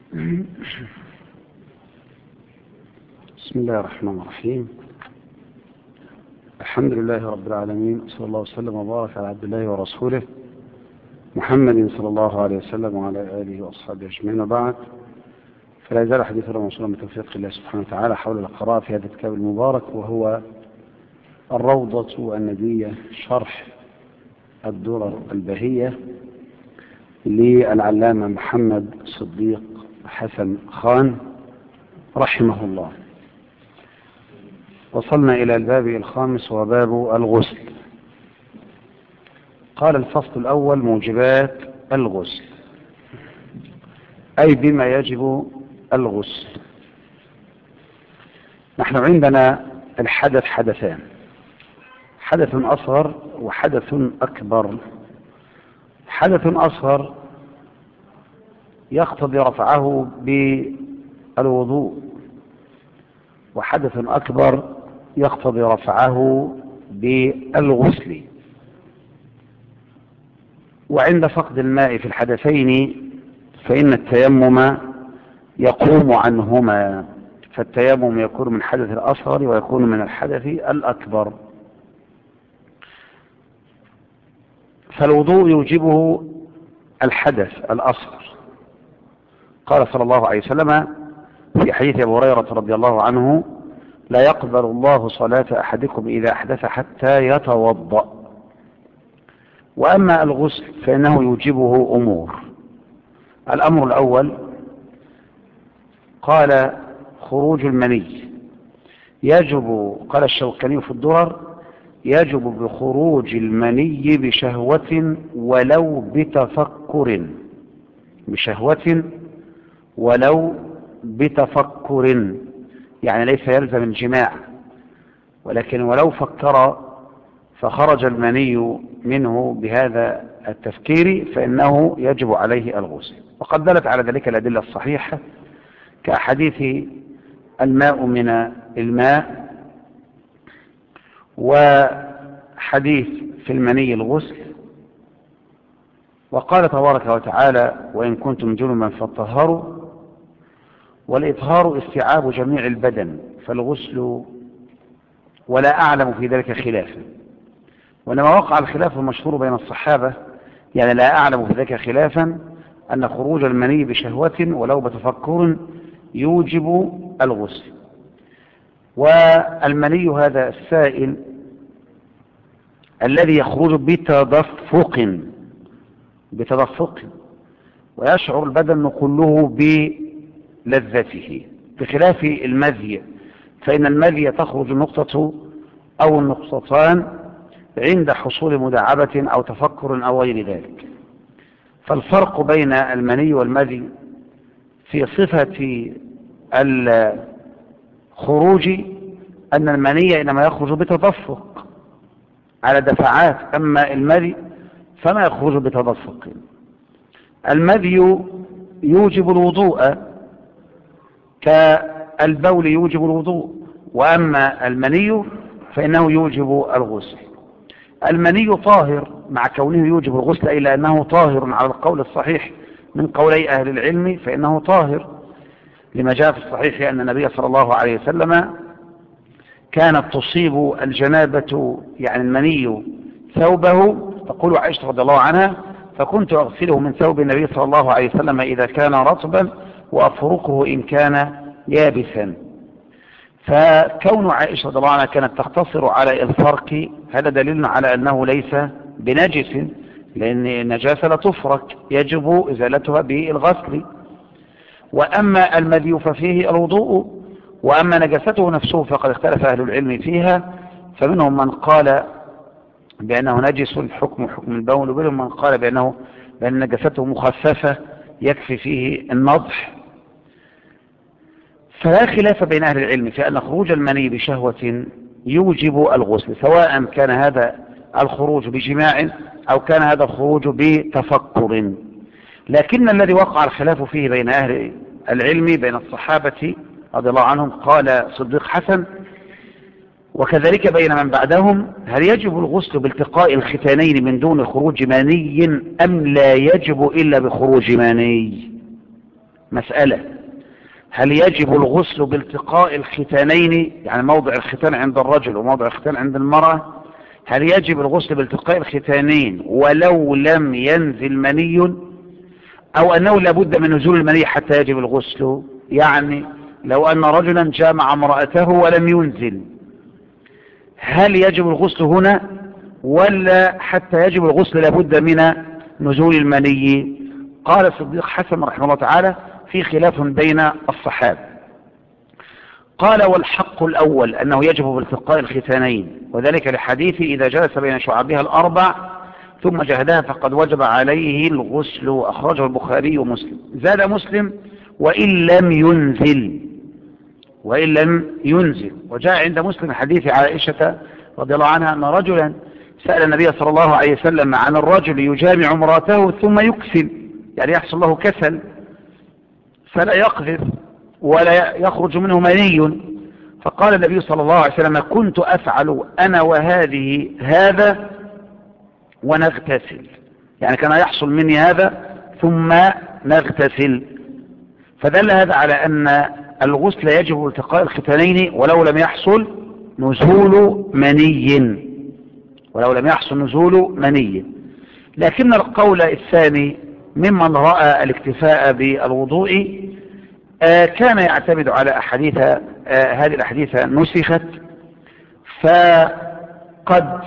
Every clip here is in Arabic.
بسم الله الرحمن الرحيم. الحمد لله رب العالمين، صلى الله وسلم وبارك على عبد الله ورسوله محمد صلى الله عليه وسلم وعلى آله وأصحابه أجمعين، وبعد. فلا يزال حديثنا موصولا بتوفيق الله سبحانه وتعالى حول القراءة في هذا الكتاب المبارك، وهو الروضة الندية، شرح الدرر البهية للعلامة محمد صديق حسن خان رحمه الله. وصلنا إلى الباب الخامس وباب الغسل. قال الفصل الأول: موجبات الغسل، أي بما يجب الغسل. نحن عندنا الحدث حدثان: حدث أصغر وحدث أكبر. حدث أصغر يقتضي رفعه بالوضوء، وحدث أكبر يقتضي رفعه بالغسل. وعند فقد الماء في الحدثين فإن التيمم يقوم عنهما، فالتيمم يكون من حدث الأصغر ويكون من الحدث الأكبر. فالوضوء يوجبه الحدث الأصغر. قال صلى الله عليه وسلم في حديث أبي هريرة رضي الله عنه: لا يقبل الله صلاة أحدكم إذا أحدث حتى يتوضأ. وأما الغسل فإنه يوجبه أمور. الأمر الأول قال: خروج المني يجب، قال الشوكاني في الدرر: يجب بخروج المني بشهوة ولو بتفكر، بشهوة ولو بتفكر، يعني ليس يلزم الجماع، ولكن ولو فكر فخرج المني منه بهذا التفكير فإنه يجب عليه الغسل. وقد دلت على ذلك الأدلة الصحيحة كأحاديث الماء من الماء، وحديث في المني الغسل. وقال تبارك وتعالى: وإن كنتم جنبا فطهروا. والإطهار استيعاب جميع البدن، فالغسل ولا أعلم في ذلك خلافا. وإنما وقع الخلاف المشهور بين الصحابة، يعني لا أعلم في ذلك خلافا، أن خروج المني بشهوة ولو بتفكر يوجب الغسل. والمني هذا السائل الذي يخرج بتدفق ويشعر البدن كله بلذته، بخلاف المذي، فإن المذي تخرج النقطة أو النقطتان عند حصول مداعبة أو تفكر أو غير ذلك. فالفرق بين المني والمذي في صفة الخروج أن المني إنما يخرج بتدفق على دفعات، أما المذي فما يخرج بتدفق. المذي يوجب الوضوء كالبول يوجب الوضوء، وأما المني فإنه يوجب الغسل. المني طاهر مع كونه يوجب الغسل، إلا أنه طاهر على القول الصحيح من قولي أهل العلم، فإنه طاهر لما جاء في الصحيح أن النبي صلى الله عليه وسلم كانت تصيب الجنابة، يعني المني، ثوبه، تقول عائشة رضي الله عنها: فكنت أغسله من ثوب النبي صلى الله عليه وسلم إذا كان رطبا وأفرقه إن كان يابسا. فكون عائشة رضي الله عنها كانت تقتصر على الفرق، هذا دليل على أنه ليس بنجس، لأن النجاسة لا تفرق، يجب إزالتها بالغسل. وأما المذي ففيه الوضوء، وأما نجاسته نفسه فقد اختلف أهل العلم فيها، فمنهم من قال بأنه نجس الحكم حكم البول، ومنهم من قال بأن نجاسته مخففة يكفي فيه النضح. فلا خلاف بين أهل العلم في أن خروج المني بشهوة يوجب الغسل، سواء كان هذا الخروج بجماع أو كان هذا الخروج بتفكر. لكن الذي وقع الخلاف فيه بين أهل العلم بين الصحابة رضي الله عنهم، قال صديق حسن وكذلك بين من بعدهم: هل يجب الغسل بالتقاء الختانين من دون خروج مني أم لا يجب إلا بخروج مني؟ مسألة: هل يجب الغسل بالتقاء الختانين، يعني موضع الختان عند الرجل وموضع الختان عند المرأة؟ هل يجب الغسل بالتقاء الختانين ولو لم ينزل مني، أو أنه لابد من نزول المني حتى يجب الغسل؟ يعني لو أن رجلا جامع امرأته ولم ينزل، هل يجب الغسل هنا ولا حتى يجب الغسل لابد من نزول المني؟ قال الصديق حسن رحمه الله تعالى: في خلاف بين الصحابة. قال: والحق الأول أنه يجب بالتقاء الختانين، وذلك لحديث: إذا جلس بين شعبها الأربع ثم جهدها فقد وجب عليه الغسل، أخرجه البخاري ومسلم. زاد مسلم: وإن لم ينزل. وجاء عند مسلم حديث عائشة رضي الله عنها أن رجلا سأل النبي صلى الله عليه وسلم عن الرجل يجامع امرأته ثم يكسل، يعني يحصل له كسل فلا يقذف ولا يخرج منه مني، فقال النبي صلى الله عليه وسلم: كنت أفعل أنا وهذه هذا ونغتسل، يعني كان يحصل مني هذا ثم نغتسل. فدل هذا على أن الغسل يجب التقاء الختانين ولو لم يحصل نزول مني. لكن القول الثاني ممن رأى الاكتفاء بالوضوء كان يعتمد على أحاديث، هذه الأحاديث نسخت، فقد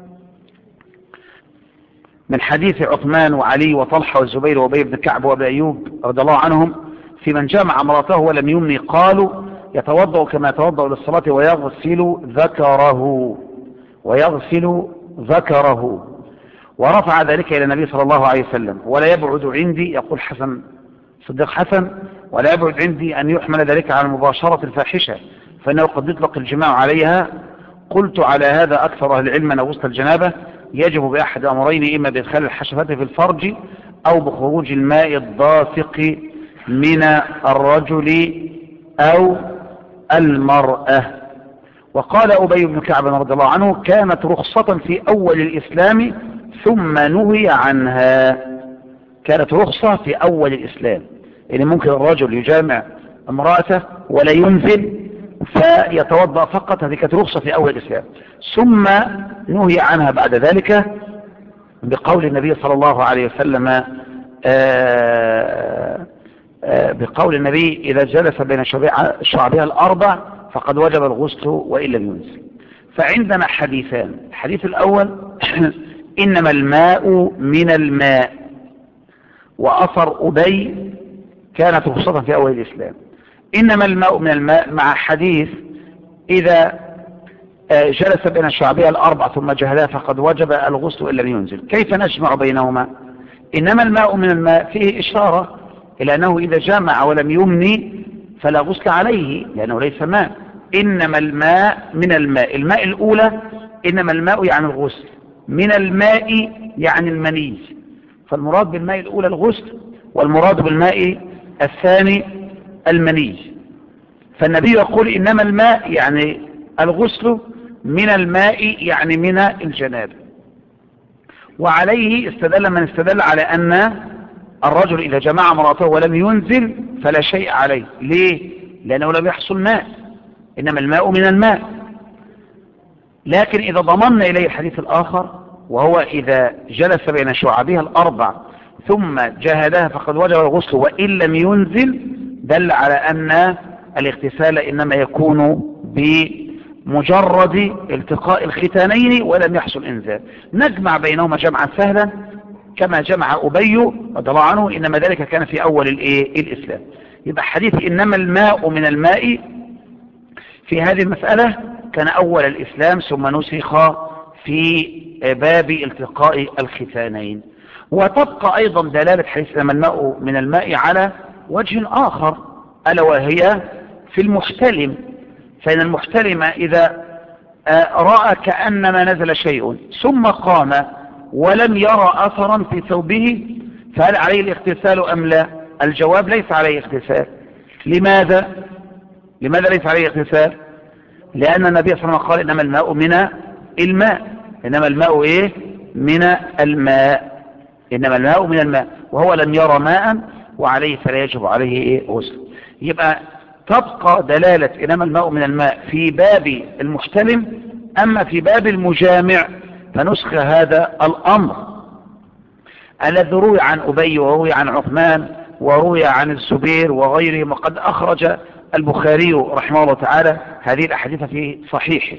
من حديث عثمان وعلي وطلحة والزبير وأبي بن كعب وأبي أيوب رضي الله عنهم في من جامع امرأته ولم يمني، قالوا: يتوضأ كما يتوضأ للصلاة ويغسل ذكره، ورفع ذلك إلى النبي صلى الله عليه وسلم. ولا يبعد عندي، يقول حسن صديق حسن، ولا يبعد عندي أن يحمل ذلك على المباشرة الفاحشة، فإنه قد يطلق الجماع عليها. قلت: على هذا أكثر أهل العلم أن غسل الجنابة يجب بأحد أمرين: إما بإدخال الحشفة في الفرج أو بخروج الماء الدافق من الرجل أو المرأة. وقال أبي بن كعب رضي الله عنه: كانت رخصة في أول الإسلام ثم نهي عنها. كانت رخصة في أول الإسلام، يعني ممكن الرجل يجامع امرأته ولا ينزل فيتوضأ فقط، هذه كانت رخصة في أول الإسلام، ثم نهي عنها بعد ذلك بقول النبي صلى الله عليه وسلم، بقول النبي: إذا جلس بين شعبها الأربع فقد وجب الغسل وإن لم ينزل. فعندنا حديثان: الحديث الأول: إنما الماء من الماء، وأثر أبي كانت رخصة في أول الإسلام. إنما الماء من الماء مع حديث: إذا جلس بين شعبها الأربع ثم جهدها فقد وجب الغسل إن لم ينزل. كيف نجمع بينهما؟ إنما الماء من الماء فيه إشارة إلى أنه إذا جامع ولم يمني فلا غسل عليه لأنه ليس ماء. إنما الماء من الماء، الماء الأولى إنما الماء يعني الغسل، من الماء يعني المني، فالمراد بالماء الأولى الغسل، والمراد بالماء الثاني المني. فالنبي يقول: إنما الماء يعني الغسل، من الماء يعني من الجنابة. وعليه استدل من استدل على أن الرجل إذا جمع امرأته ولم ينزل فلا شيء عليه. ليه؟ لأنه لم يحصل ماء، إنما الماء من الماء. لكن إذا ضمننا إليه الحديث الآخر وهو: إذا جلس بين شعبها الأربع ثم جهدها فقد وجب الغسل وإن لم ينزل، دل على أن الاغتسال إنما يكون بمجرد التقاء الختانين ولم يحصل إنزال. نجمع بينهما جمعا سهلا كما جمع أبي رضي الله عنه، إنما ذلك كان في أول الإسلام. يبقى حديث إنما الماء من الماء في هذه المسألة كان أول الإسلام، ثم نسخ في باب التقاء الختانين. وتبقى أيضا دلالة حديث إنما الماء من الماء على وجه آخر، ألا وهي في المحتلم. فإن المحتلم إذا رأى كأنما نزل شيء ثم قام ولم يرى أثرا في ثوبه فهل عليه الاغتسال أم لا؟ الجواب: ليس عليه اغتسال. لماذا ليس عليه اغتسال؟ لأن النبي صلى الله عليه وسلم قال: إنما الماء من الماء. إنما الماء إيه؟ من الماء. إنما الماء من الماء، وهو لم يرى ماء وعليه فلا يجب عليه إيه غسل. يبقى تبقى دلالة إنما الماء من الماء في باب المحتلم، أما في باب المجامع فنسخ هذا الأمر الذي روي عن أبي وروي عن عثمان وروي عن الزبير وغيرهم، وقد أخرج البخاري رحمه الله تعالى هذه الأحاديث في صحيحه.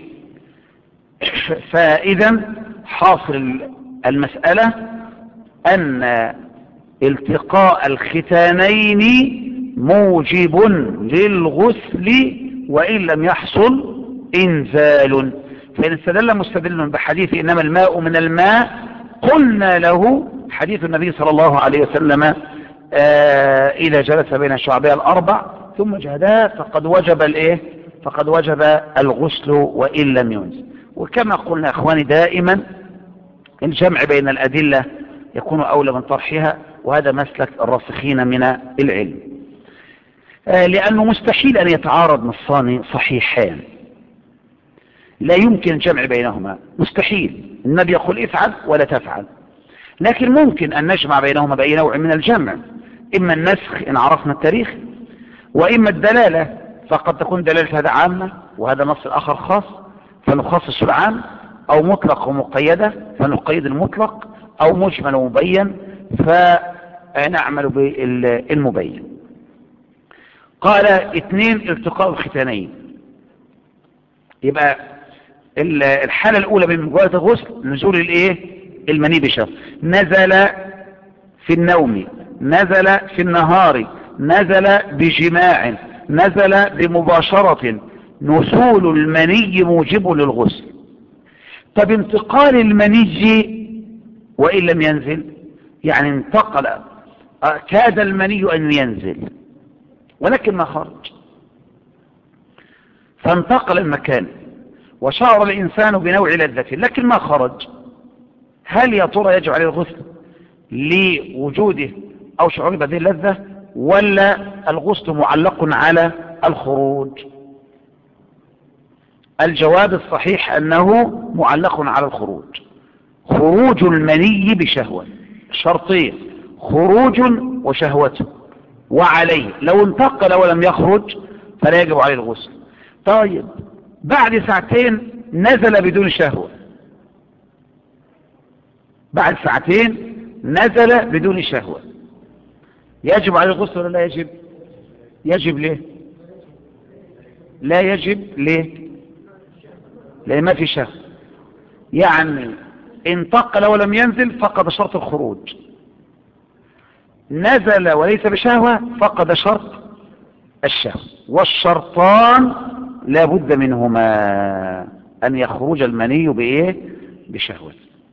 فإذا حاصل المسألة أن التقاء الختانين موجب للغسل وإن لم يحصل إنزال. فإن استدل مستدل بحديث إنما الماء من الماء قلنا له حديث النبي صلى الله عليه وسلم إذا جلس بين الشعبية الأربع ثم جهدا فقد وجب الإيه؟ فقد وجب الغسل وإن لم ينزل. وكما قلنا أخواني دائما الجمع بين الأدلة يكون أولى من طرحها، وهذا مسلك الراسخين من العلم، لأنه مستحيل أن يتعارض نصان صحيحان، لا يمكن الجمع بينهما، مستحيل. النبي يقول افعل ولا تفعل، لكن ممكن أن نجمع بينهما بأي نوع من الجمع، إما النسخ إن عرفنا التاريخ، وإما الدلالة، فقد تكون دلالة هذا عامة وهذا نص آخر خاص فنخصص العام، أو مطلق ومقيدة فنقيد المطلق، أو مجمل ومبين فنعمل بالمبين. قال 2 التقاء الختانين. يبقى الحالة الأولى من مجرد الغسل نزول الايه؟ المني بشهوة، نزل في النوم، نزل في النهار، نزل بجماع، نزل بمباشرة، نزول المني موجب للغسل. طب انتقال المني وإن لم ينزل، يعني انتقل، كاد المني أن ينزل ولكن ما خرج، فانتقل المكان وشعر الإنسان بنوع لذة لكن ما خرج، هل يا ترى يجب عليه الغسل لوجوده أو شعوره بهذه اللذة، ولا الغسل معلق على الخروج؟ الجواب الصحيح أنه معلق على الخروج. خروج المني بشهوة، شرطين، خروج وشهوته، وعليه لو انتقل ولم يخرج فلا يجب عليه الغسل. طيب بعد ساعتين نزل بدون شهوة، بعد ساعتين نزل بدون شهوة، يجب عليه الغسل ولا لا يجب؟ يجب. ليه لا يجب؟ ليه؟ لأن ما في شهوة، يعني انتقل ولم ينزل فقد شرط الخروج، نزل وليس بشهوة فقد شرط الشهوة، والشرطان لا بد منهما أن يخرج المني بإيه؟ بشهوة.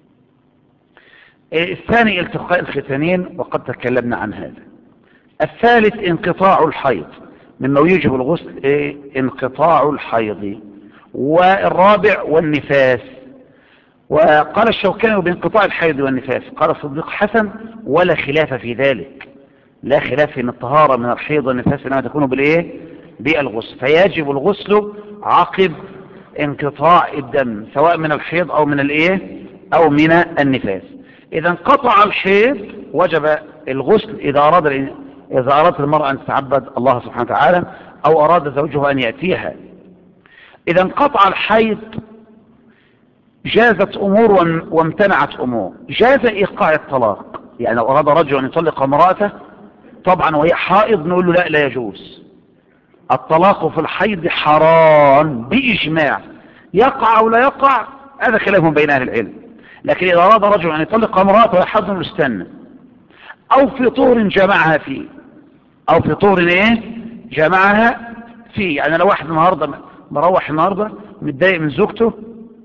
الثاني التقاء الختانين وقد تكلمنا عن هذا. الثالث انقطاع الحيض، مما يوجب الغسل انقطاع الحيض. والرابع والنفاس. وقال الشوكاني بانقطاع الحيض والنفاس، قال الصديق حسن ولا خلاف في ذلك، لا خلاف ان الطهارة من الحيض والنفاس انما تكون بالايه؟ بالغسل، فيجب الغسل عقب انقطاع الدم سواء من الحيض او من الايه؟ او من النفاس. اذا انقطع الحيض وجب الغسل اذا ارادت المرأة ان تتعبد الله سبحانه وتعالى او اراد زوجها ان يأتيها. اذا انقطع الحيض جازت امور وامتنعت امور. جاز ايقاع الطلاق، يعني لو اراد رجل ان يطلق امرأته طبعا وهي حائض نقول له لا يجوز، الطلاق في الحيض حرام باجماع، يقع او لا يقع هذا خلاف بين اهل العلم. لكن اذا اراد رجل ان يطلق امرأته وهي حائض استنى، او في طهر جمعها فيه، او في طهر ايه جمعها فيه. يعني لو واحد النهارده مروح النهارده متضايق من زوجته،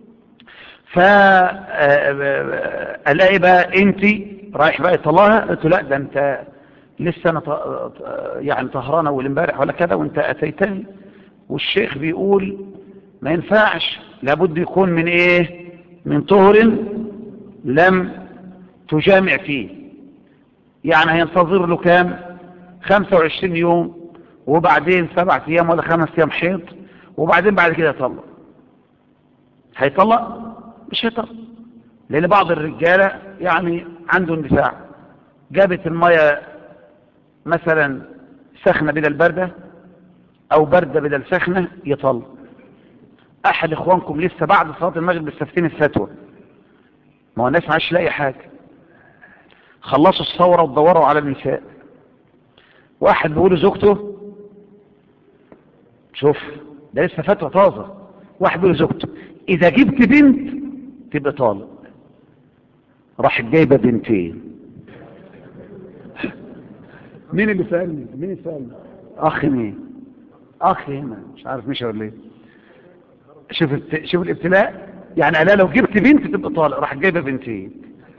فالاقي بقى انت رايح بقى يطلعها، قلت لا ده انت لسه انا يعني طهرانه اول امبارح ولا كذا وانت اتيتني، والشيخ بيقول ما ينفعش، لابد يكون من ايه؟ من طهر لم تجامع فيه. يعني هينتظر له كام؟ 25 يوم، وبعدين 7 ايام ولا 5 ايام حيض، وبعدين بعد كده يطلق. هيطلق؟ مش هيطلق، لان بعض الرجالة يعني عنده اندفاع، جابت المية مثلا سخنة بدل باردة او باردة بدل سخنة يطلق. احد اخوانكم لسه بعد صلاة المغرب بالسفتين الفتوى، ما هو الناس معاش لاقي حاجة، خلصوا الثورة وتدوروا على النساء، واحد بيقول زوجته، شوف ده لسه فتوى طازة، واحد بيقول زوجته اذا جبت بنت تبقى طالق، راح جايبه بنتين. مين اللي سألني؟ مين اللي سألني؟ اخ مين؟ اخ هنا مش عارف مش ولا ايه. شوف الابتلاء، يعني انا لو جبت بنت تبقى طالق، راح جايبه بنتين.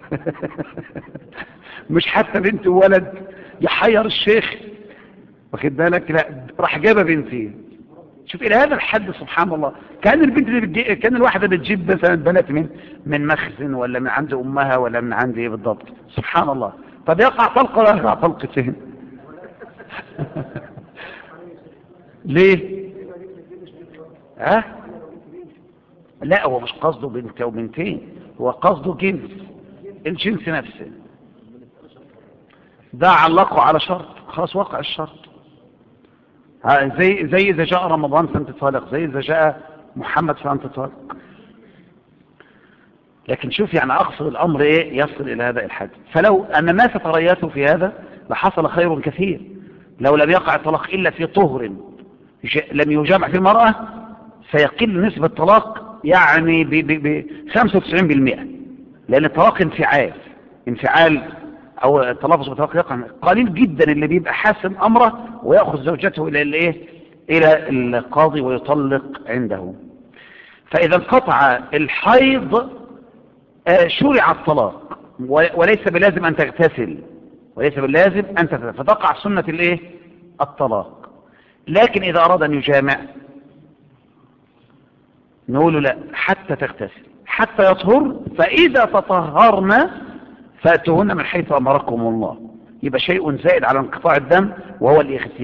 مش حتى بنت وولد يحير الشيخ، واخد بالك؟ لا راح جايبه بنتين. شوف الى هذا الحد سبحان الله. كان البنت دي كان الواحده بتجيب مثلا بنات من مخزن ولا من عند امها ولا من عند ايه بالضبط، سبحان الله. طب يقع طلقه ولا يقع طلقتين؟ ليه؟ ها؟ لا هو مش قصده بنت او بنتين، هو قصده جنس، الجنس نفسه ده علقه على شرط، خلاص وقع الشرط. زي اذا جاء رمضان فانت طالق، زي اذا جاء محمد فانت طالق. لكن شوف يعني اقصد الامر ايه يصل الى هذا الحد. فلو ان الناس تريثوا في هذا لحصل خير كثير. لو لم يقع الطلاق الا في طهر لم يجامع في المرأة سيقل نسبة الطلاق يعني ب 95%، لان الطلاق انفعال او التلفظ بالطلاق يقع قليل جدا اللي بيبقى حاسم امره ويأخذ زوجته الى الايه، الى القاضي ويطلق عنده. فاذا انقطع الحيض شرع الطلاق، وليس بلازم ان تغتسل، وليس باللازم ان تغتسل، فتقع سنة الايه، الطلاق. لكن اذا اراد ان يجامع نقول لا حتى تغتسل حتى يطهر، فاذا تطهرنا فاتوهن من حيث امركم الله. يبقى شيء زائد على انقطاع الدم وهو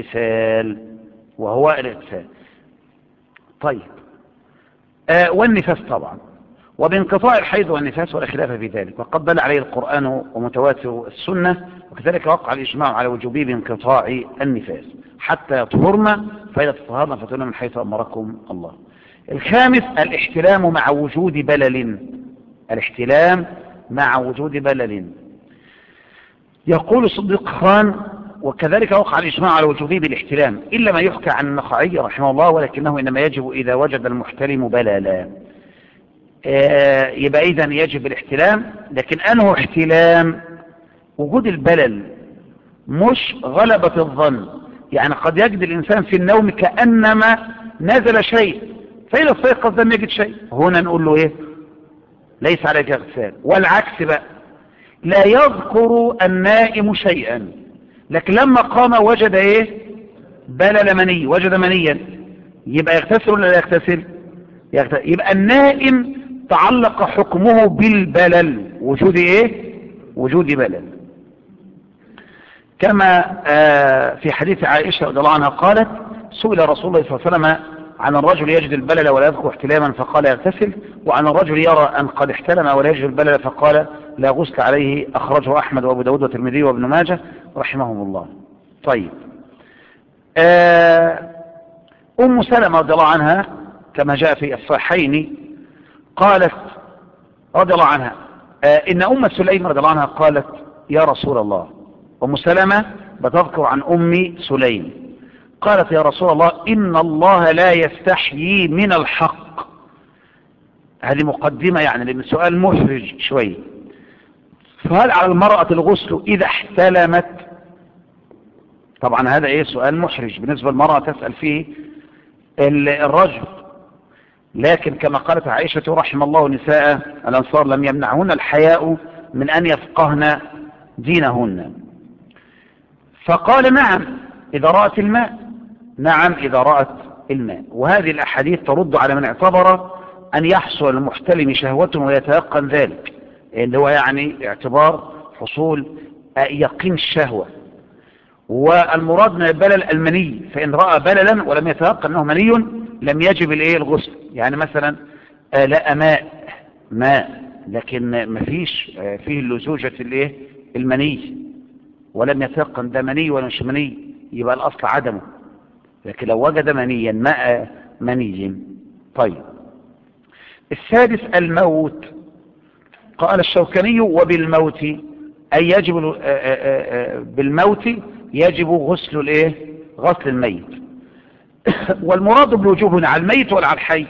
الاغتسال. طيب والنفاس طبعا، وبانقطاع الحيض والنفاس ولا خلاف في ذلك، وقد دل عليه القرآن ومتواتر السنة، وكذلك وقع الإجماع على وجوبه بانقطاع النفاس حتى يطهرن، فإذا تطهرن فاتوهن من حيث أمركم الله. الخامس الاحتلام مع وجود بلل. الاحتلام مع وجود بلل. يقول الصديق خان وكذلك وقع الإجماع على وجوبه بالاحتلام إلا ما يحكى عن النخعي رحمه الله، ولكنه إنما يجب إذا وجد المحتلم بللا. يبقى إذن يجب الاحتلام، لكن أنه احتلام وجود البلل مش غلبة الظن. يعني قد يجد الإنسان في النوم كأنما نزل شيء، فإذا استيقظ لم يجد شيء، هنا نقول له إيه؟ ليس عليك اغتسال. والعكس بقى، لا يذكر النائم شيئا لكن لما قام وجد ايه؟ بلل مني، وجد منيا، يبقى يغتسل ولا لا يغتسل؟ يبقى النائم تعلق حكمه بالبلل، وجود ايه؟ وجود بلل. كما في حديث عائشة رضي الله عنها قالت سئل رسول الله صلى الله عليه وسلم عن الرجل يجد البلل ولا يذكر احتلاما فقال يغتسل، وعن الرجل يرى أن قد احتلم ولا يجد البلل فقال لا غسل عليه. أخرجه أحمد وأبو داود والترمذي وابن ماجه رحمهم الله. طيب أم سلمة رضي الله عنها كما جاء في الصحيحين قالت رضي الله عنها إن أم سليم رضي الله عنها قالت يا رسول الله، أم سلمة بتذكر عن أم سليم، قالت يا رسول الله إن الله لا يستحيي من الحق. هذه مقدمة يعني لأن السؤال محرج شوي. فهل على المرأة الغسل إذا احتلمت؟ طبعا هذا ايه سؤال محرج بالنسبة للمرأة تسأل فيه الرجل، لكن كما قالت عائشة رحم الله نساء الأنصار لم يمنعهن الحياء من أن يفقهن دينهن. فقال نعم إذا رأت الماء، نعم إذا رأت الماء. وهذه الأحاديث ترد على من اعتبر أن يحصل المحتلم شهوة ويتيقن ذلك، اللي هو يعني اعتبار حصول يقين الشهوة. والمراد من البلل المني، فإن رأى بللا ولم يتيقن أنه مني لم يجب الغسل. يعني مثلا لا ماء لكن ما فيش فيه لزوجة المني، ولم يتيقن ده مني ولا مش مني يبقى الأصل عدمه، لكن لو وجد منيا ماء مني. طيب السادس الموت. قال الشوكاني وبالموت أي يجب بالموت يجب غسل الايه؟ غسل الميت. والمراد بالوجوب هنا على الميت ولا على الحي؟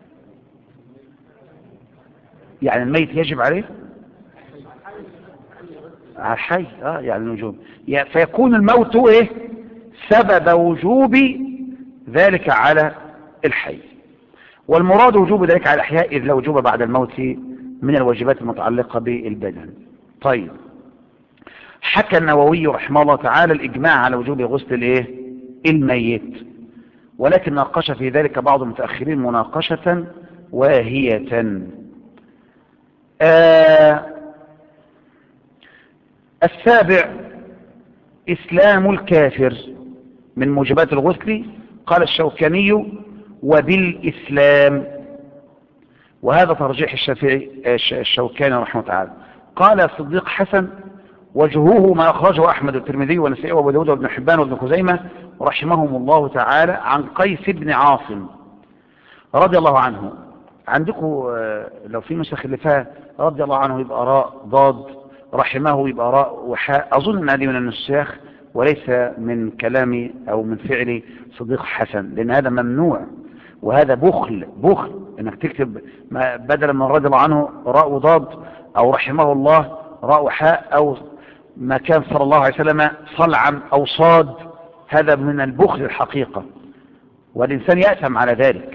يعني الميت يجب عليه على الحي، يعني الوجوب، فيكون الموت ايه؟ سبب وجوب ذلك على الحي. والمراد وجوب ذلك على الأحياء إذ لا وجوب بعد الموت من الواجبات المتعلقة بالبدن. طيب حكى النووي رحمه الله تعالى الإجماع على وجوب غسل الايه؟ الميت، ولكن ناقش في ذلك بعض المتأخرين مناقشة واهية. السابع إسلام الكافر من موجبات الغسل. قال الشوكاني وبالإسلام، وهذا ترجيح الشوكاني رحمه الله تعالى. قال صديق حسن وجهوه ما أخرجه أحمد والترمذي والنسائي وابو داود وابن حبان وابن خزيمة رحمهم الله تعالى عن قيس بن عاصم رضي الله عنه. عندكم لو في نسخ اللي فيها رضي الله عنه يبقى راء ضاد، رحمه يبقى راء وحاء. أظن أن هذه من النساخ وليس من كلامي أو من فعل صديق حسن، لأن هذا ممنوع وهذا بخل انك تكتب بدلا من رضي الله عنه راء وضاد او رحمه الله راء وحاء او ما كان صلى الله عليه وسلم صلعا او صاد. هذا من البخل الحقيقة، والإنسان يأثم على ذلك.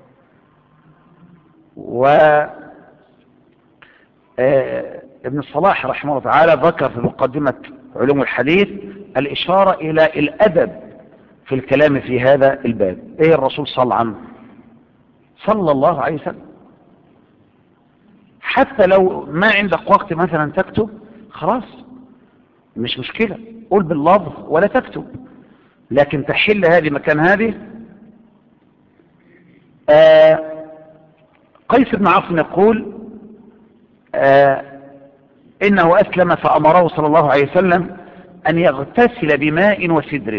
ابن الصلاح رحمه الله تعالى ذكر في مقدمة علوم الحديث الإشارة إلى الأدب في الكلام في هذا الباب. ايه الرسول صلى الله عليه وسلم. حتى لو ما عندك وقت مثلا تكتب خلاص مش مشكلة، قول باللفظ ولا تكتب، لكن تحل هذه مكان هذه. قيس بن عاصم يقول إنه أسلم فأمره صلى الله عليه وسلم أن يغتسل بماء وسدر.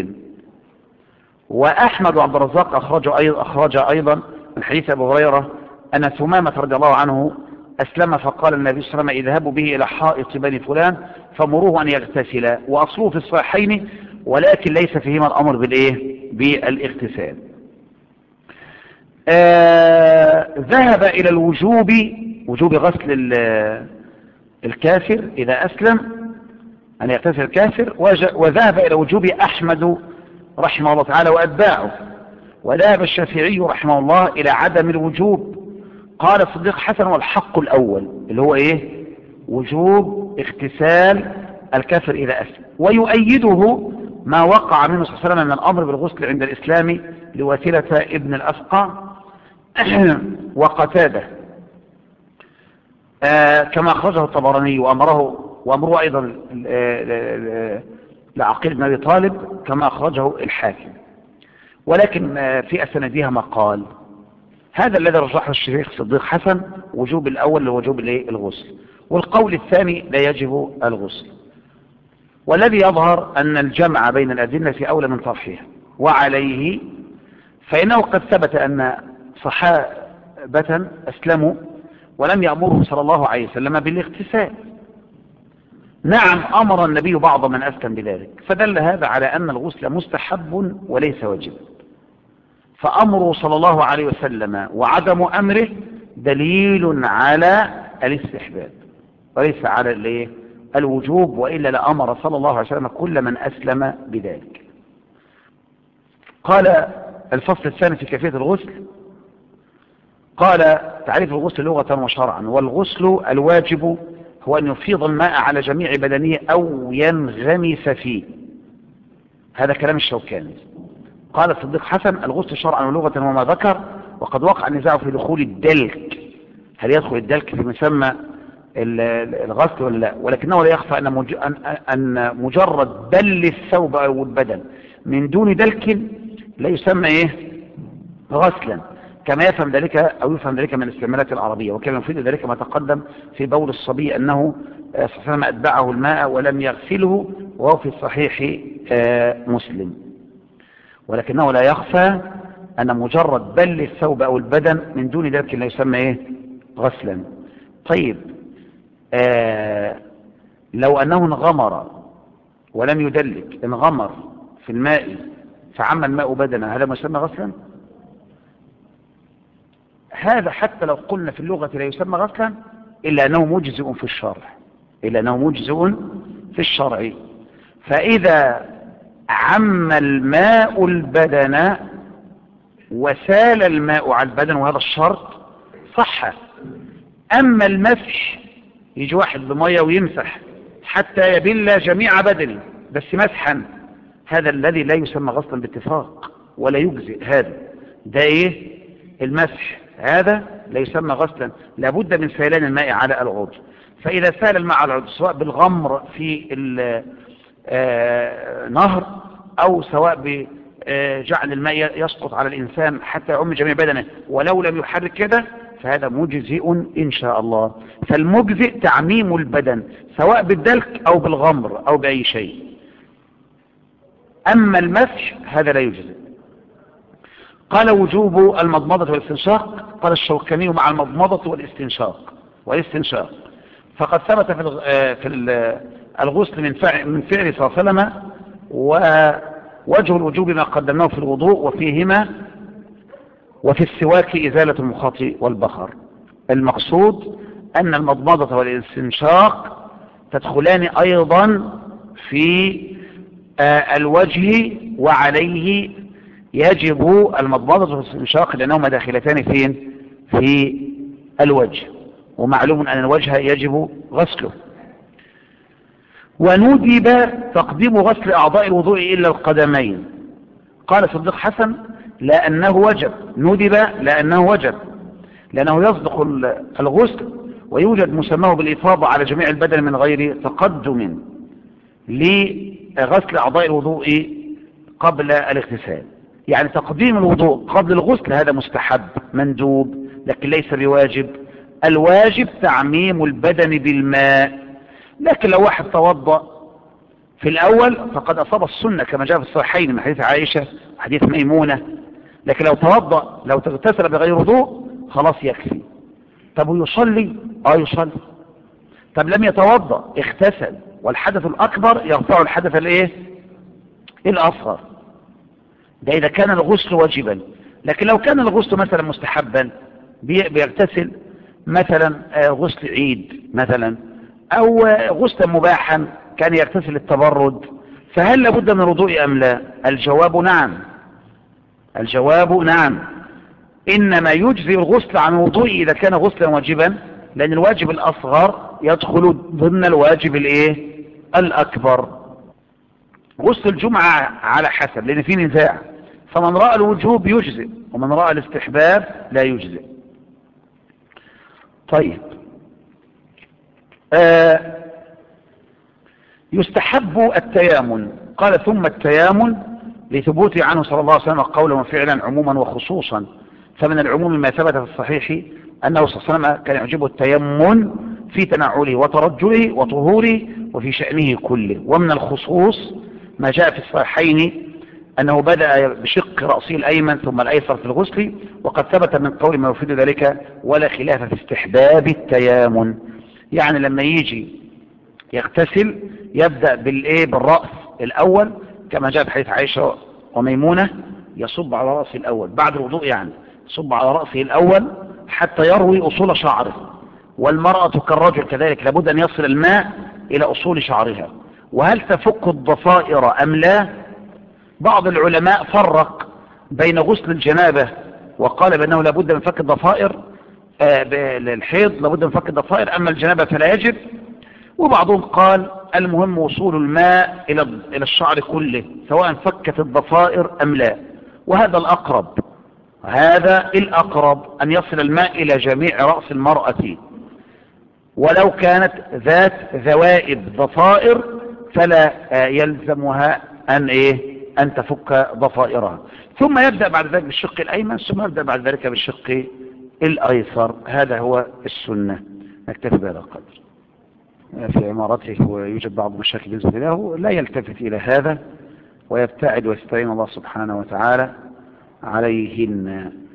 وأحمد وعبد الرزاق أخرج أيضا من حديث أبو هريرة أن ثمامة رضي الله عنه أسلم فقال النبي صلى الله عليه وسلم اذهبوا به إلى حائط بني فلان فمروه أن يغتسل. وأصله في الصحيحين ولكن ليس فيهما الأمر بالاغتسال. ذهب إلى وجوب غسل الكافر إذا أسلم أن يغتسل الكافر، وذهب إلى وجوب أحمد رحمه الله تعالى وأتباعه، وذهب الشافعي رحمه الله إلى عدم الوجوب. قال الصديق حسن والحق الأول اللي هو إيه؟ وجوب اغتسال الكافر إذا أسلم. ويؤيده ما وقع منه صلى الله عليه وسلم من الأمر بالغسل عند الإسلام لوثيلة ابن الأسقى وقتاده كما أخرجه الطبراني، وأمره أيضا لعقيل بن أبي طالب كما أخرجه الحاكم. ولكن في أسندها مقال. هذا الذي رجحه الشيخ صديق حسن وجوب الأول لوجوب الغسل، والقول الثاني لا يجب الغسل. والذي يظهر أن الجمع بين الأدلة أولى من طرحها. وعليه فإنه قد ثبت أن صحابة أسلموا ولم يأمرهم صلى الله عليه وسلم بالاغتسال. نعم أمر النبي بعض من أسلم بذلك، فدل هذا على أن الغسل مستحب وليس واجب. فأمره صلى الله عليه وسلم وعدم أمره دليل على الاستحباب وليس على الوجوب، وإلا لأمر صلى الله عليه وسلم كل من أسلم بذلك. قال الفصل الثاني في كيفية الغسل. قال تعريف الغسل لغة وشرعا. والغسل الواجب هو أن يفيض الماء على جميع بدنه أو ينغمس فيه. هذا كلام الشوكاني. قال الصديق حسن الغسل شرعا ولغة وما ذكر، وقد وقع النزاع في دخول الدلك، هل يدخل الدلك في مسمى الغسل ولا لا، ولكنه لا يخفى أن مجرد بل الثوب أو البدن من دون دلك لا يسمى غسلا، كما يفهم ذلك أو يفهم ذلك من الاستعمالات العربية. وكما يفيد ذلك ما تقدم في بول الصبي أنه صلى الله عليه وسلم أتبعه الماء ولم يغسله، وهو في الصحيح مسلم. ولكنه لا يخفى أن مجرد بل الثوب أو البدن من دون ذلك لا يسمى غسلا. طيب، لو أنه انغمر ولم يدلك، انغمر في الماء فعم الماء بدنه، هذا ما يسمى غسلا؟ هذا حتى لو قلنا في اللغة لا يسمى غسلا إلا أنه مجزئ في الشرع، إلا أنه مجزئ في الشرع. فإذا عم الماء البدن وسال الماء على البدن، وهذا الشرط، صح. أما المسح، يجي واحد بمية ويمسح حتى يبل جميع بدنه بس مسحا، هذا الذي لا يسمى غسلا باتفاق ولا يجزئ. هذا ده المسح هذا لا يسمى غسلا، لابد من سيلان الماء على العضو. فإذا سال الماء على العضو سواء بالغمر في النهر أو سواء بجعل الماء يسقط على الإنسان حتى يعم جميع بدنه ولو لم يحرك كده، فهذا مجزئ إن شاء الله. فالمجزئ تعميم البدن سواء بالدلك أو بالغمر أو بأي شيء. أما المسح هذا لا يجزئ. قال وجوب المضمضة والاستنشاق، قال الشوكاني مع المضمضة والاستنشاق فقد ثبت في الغسل من فعل صلى الله عليه وسلم، ووجه الوجوب ما قدمناه في الوضوء وفيهما، وفي السواك إزالة المخاط والبخر. المقصود أن المضمضة والاستنشاق تدخلان أيضا في الوجه، وعليه يجب المضمضة والاستنشاق لأنهما داخلتان فين؟ في الوجه، ومعلوم أن الوجه يجب غسله. وندب تقديم غسل أعضاء الوضوء إلا القدمين. قال صديق حسن لأنه وجب، ندب لأنه وجب، لأنه يصدق الغسل ويوجد مسماه بالإفاضة على جميع البدن من غير تقدم لغسل أعضاء الوضوء قبل الاغتسال. يعني تقديم الوضوء قبل الغسل هذا مستحب مندوب لكن ليس بواجب. الواجب تعميم البدن بالماء. لكن لو واحد توضأ في الأول فقد أصاب السنة كما جاء في الصحيحين من حديث عائشة وحديث ميمونة. لكن لو توضأ، لو تغتسل بغير وضوء خلاص يكفي. طب ويصلي؟ يصلي. طب لم يتوضأ اغتسل والحدث الأكبر يرفع الحدث الأصغر، ده إذا كان الغسل واجبا. لكن لو كان الغسل مثلا مستحبا بيغتسل مثلا غسل عيد مثلا، أو غسلا مباحا كان يغتسل التبرد، فهل لابد من الوضوء أم لا؟ الجواب نعم. الجواب نعم. إنما يجزي الغسل عن الوضوء إذا كان غسلا واجبا، لأن الواجب الأصغر يدخل ضمن الواجب الأكبر. غسل الجمعة على حسب، لأن في نزاع، فمن رأى الوجوب يجزئ ومن رأى الاستحباب لا يجزئ. طيب، يستحب التيامن. قال ثم التيامن لثبوت عنه صلى الله عليه وسلم قولا وفعلا عموما وخصوصا. فمن العموم ما ثبت في الصحيح أنه صلى الله عليه وسلم كان يعجبه التيمن في تنعله وترجله وطهوره وفي شأنه كله. ومن الخصوص ما جاء في الصحيحين أنه بدأ بشق رأسه الأيمن ثم الأيسر في الغسل، وقد ثبت من قول ما يفيد ذلك ولا خلاف في استحباب التيامن. يعني لما يجي يغتسل يبدأ بالرأس الأول كما جاء في حديث عائشة وميمونة، يصب على رأسه الأول بعد الوضوء، يعني يصب على رأسه الأول حتى يروي أصول شعره. والمرأة كالرجل كذلك لابد أن يصل الماء إلى أصول شعرها. وهل تفك الضفائر أم لا؟ بعض العلماء فرق بين غسل الجنابة وقال بأنه لابد من فك الضفائر، للحيض لابد من فك الضفائر، أما الجنابة فلا يجب. وبعضهم قال المهم وصول الماء إلى الشعر كله سواء فكت الضفائر أم لا. وهذا الأقرب، هذا الأقرب أن يصل الماء إلى جميع رأس المرأة، ولو كانت ذات ذوائب ضفائر فلا يلزمها أن تفك ضفائرها، ثم يبدأ بعد ذلك بالشق الأيمن، ثم يبدأ بعد ذلك بالشق الأيسر. هذا هو السنة. نكتفي بهذا القدر. في عمارته ويوجد بعض مشاكل بالنسبة له، لا يلتفت إلى هذا ويبتعد ويستعين الله سبحانه وتعالى عليهن.